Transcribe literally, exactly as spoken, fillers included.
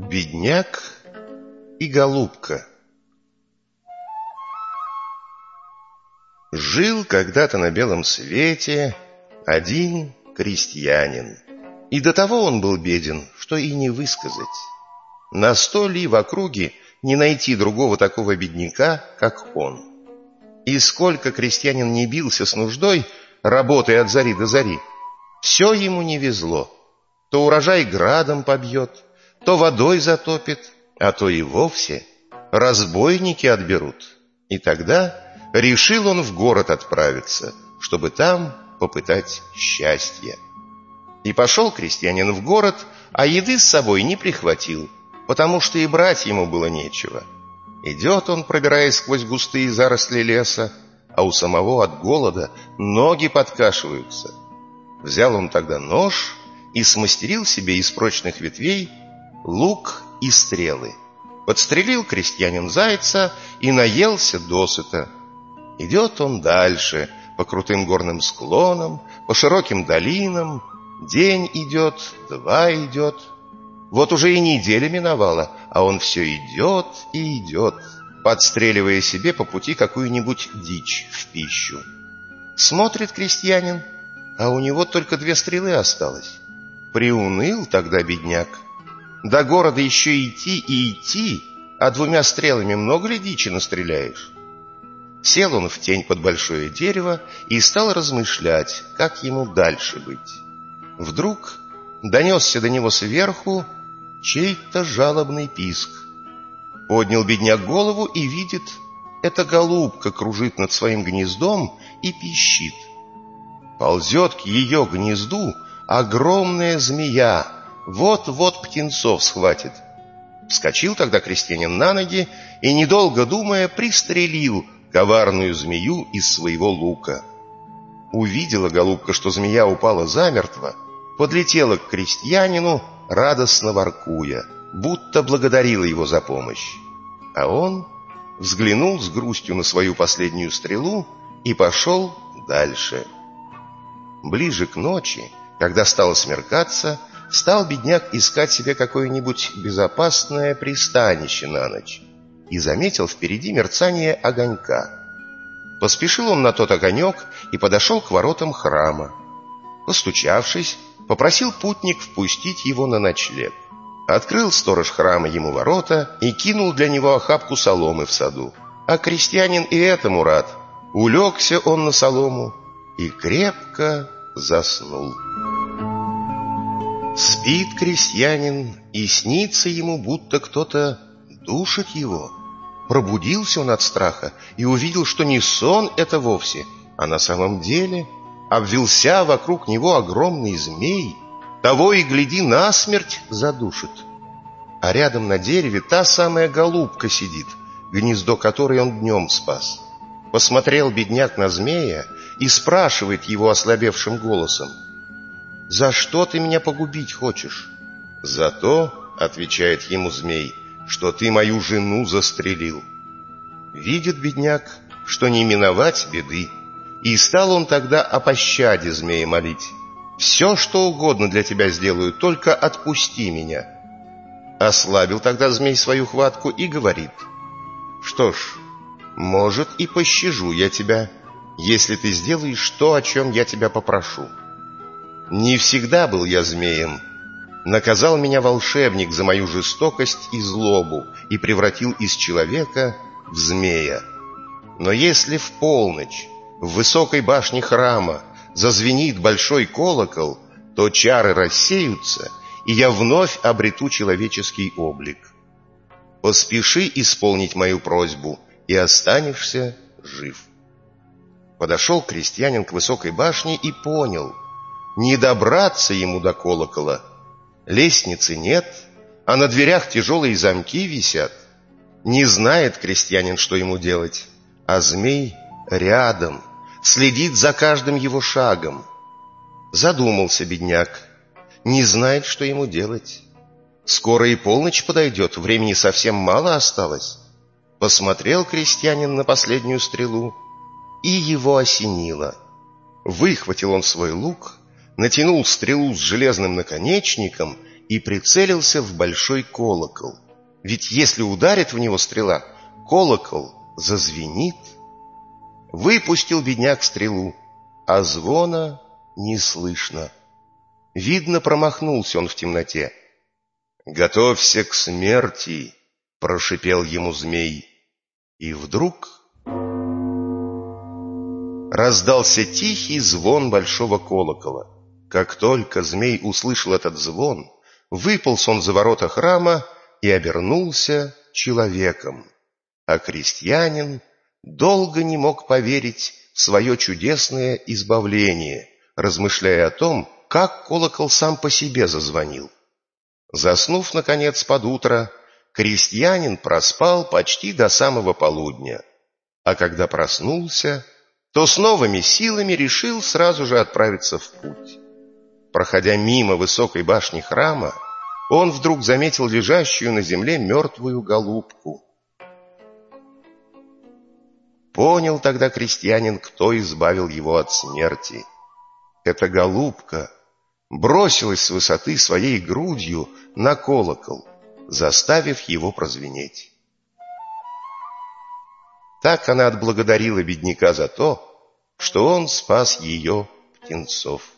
Бедняк и голубка. Жил когда-то на белом свете один крестьянин. И до того он был беден, что и не высказать. На сто ли в округе не найти другого такого бедняка, как он. И сколько крестьянин не бился с нуждой, работая от зари до зари, все ему не везло. То урожай градом побьет, то водой затопит, а то и вовсе разбойники отберут. И тогда решил он в город отправиться, чтобы там попытать счастье. И пошел крестьянин в город, а еды с собой не прихватил, потому что и брать ему было нечего. Идет он, пробираясь сквозь густые заросли леса, а у самого от голода ноги подкашиваются. Взял он тогда нож и смастерил себе из прочных ветвей лук и стрелы. Подстрелил крестьянин зайца и наелся досыта. Идет он дальше, по крутым горным склонам, по широким долинам. День идет, два идет. Вот уже и неделя миновала, а он все идет и идет, подстреливая себе по пути какую-нибудь дичь в пищу. Смотрит крестьянин, а у него только две стрелы осталось. Приуныл тогда бедняк. До города еще идти и идти, а двумя стрелами много ли дичи настреляешь? Сел он в тень под большое дерево и стал размышлять, как ему дальше быть. Вдруг донесся до него сверху чей-то жалобный писк. Поднял бедняк голову и видит, эта голубка кружит над своим гнездом и пищит. Ползет к ее гнезду огромная змея, вот-вот птенцов схватит. Вскочил тогда крестьянин на ноги и, недолго думая, пристрелил коварную змею из своего лука. Увидела голубка, что змея упала замертво, подлетела к крестьянину, радостно воркуя, будто благодарила его за помощь. А он взглянул с грустью на свою последнюю стрелу и пошел дальше. Ближе к ночи, когда стало смеркаться, стал бедняк искать себе какое-нибудь безопасное пристанище на ночь и заметил впереди мерцание огонька. Поспешил он на тот огонек и подошел к воротам храма. Постучавшись, попросил путник впустить его на ночлег. Открыл сторож храма ему ворота и кинул для него охапку соломы в саду. А крестьянин и этому рад. Улегся он на солому и крепко заснул. Спит крестьянин, и снится ему, будто кто-то душит его. Пробудился он от страха и увидел, что не сон это вовсе, а на самом деле обвился вокруг него огромный змей, того и гляди насмерть задушит. А рядом на дереве та самая голубка сидит, гнездо которой он днем спас. Посмотрел бедняк на змея и спрашивает его ослабевшим голосом: «За что ты меня погубить хочешь?» «За то, — отвечает ему змей, — что ты мою жену застрелил». Видит бедняк, что не миновать беды, и стал он тогда о пощаде змея молить. «Все, что угодно для тебя сделаю, только отпусти меня». Ослабил тогда змей свою хватку и говорит: «Что ж, может, и пощажу я тебя, если ты сделаешь то, о чем я тебя попрошу. Не всегда был я змеем. Наказал меня волшебник за мою жестокость и злобу и превратил из человека в змея. Но если в полночь в высокой башне храма зазвенит большой колокол, то чары рассеются, и я вновь обрету человеческий облик. Поспеши исполнить мою просьбу, и останешься жив». Подошел крестьянин к высокой башне и понял: не добраться ему до колокола. Лестницы нет, а на дверях тяжелые замки висят. Не знает крестьянин, что ему делать, а змей рядом, следит за каждым его шагом. Задумался бедняк, не знает, что ему делать. Скоро и полночь подойдет, времени совсем мало осталось. Посмотрел крестьянин на последнюю стрелу, и его осенило. Выхватил он свой лук, натянул стрелу с железным наконечником и прицелился в большой колокол. Ведь если ударит в него стрела, колокол зазвенит. Выпустил бедняк стрелу, а звона не слышно. Видно, промахнулся он в темноте. «Готовься к смерти!» — прошипел ему змей. И вдруг раздался тихий звон большого колокола. Как только змей услышал этот звон, выполз он за ворота храма и обернулся человеком. А крестьянин долго не мог поверить в свое чудесное избавление, размышляя о том, как колокол сам по себе зазвонил. Заснув, наконец, под утро, крестьянин проспал почти до самого полудня, а когда проснулся, то с новыми силами решил сразу же отправиться в путь. Проходя мимо высокой башни храма, он вдруг заметил лежащую на земле мертвую голубку. Понял тогда крестьянин, кто избавил его от смерти. Эта голубка бросилась с высоты своей грудью на колокол, заставив его прозвенеть. Так она отблагодарила бедняка за то, что он спас ее птенцов.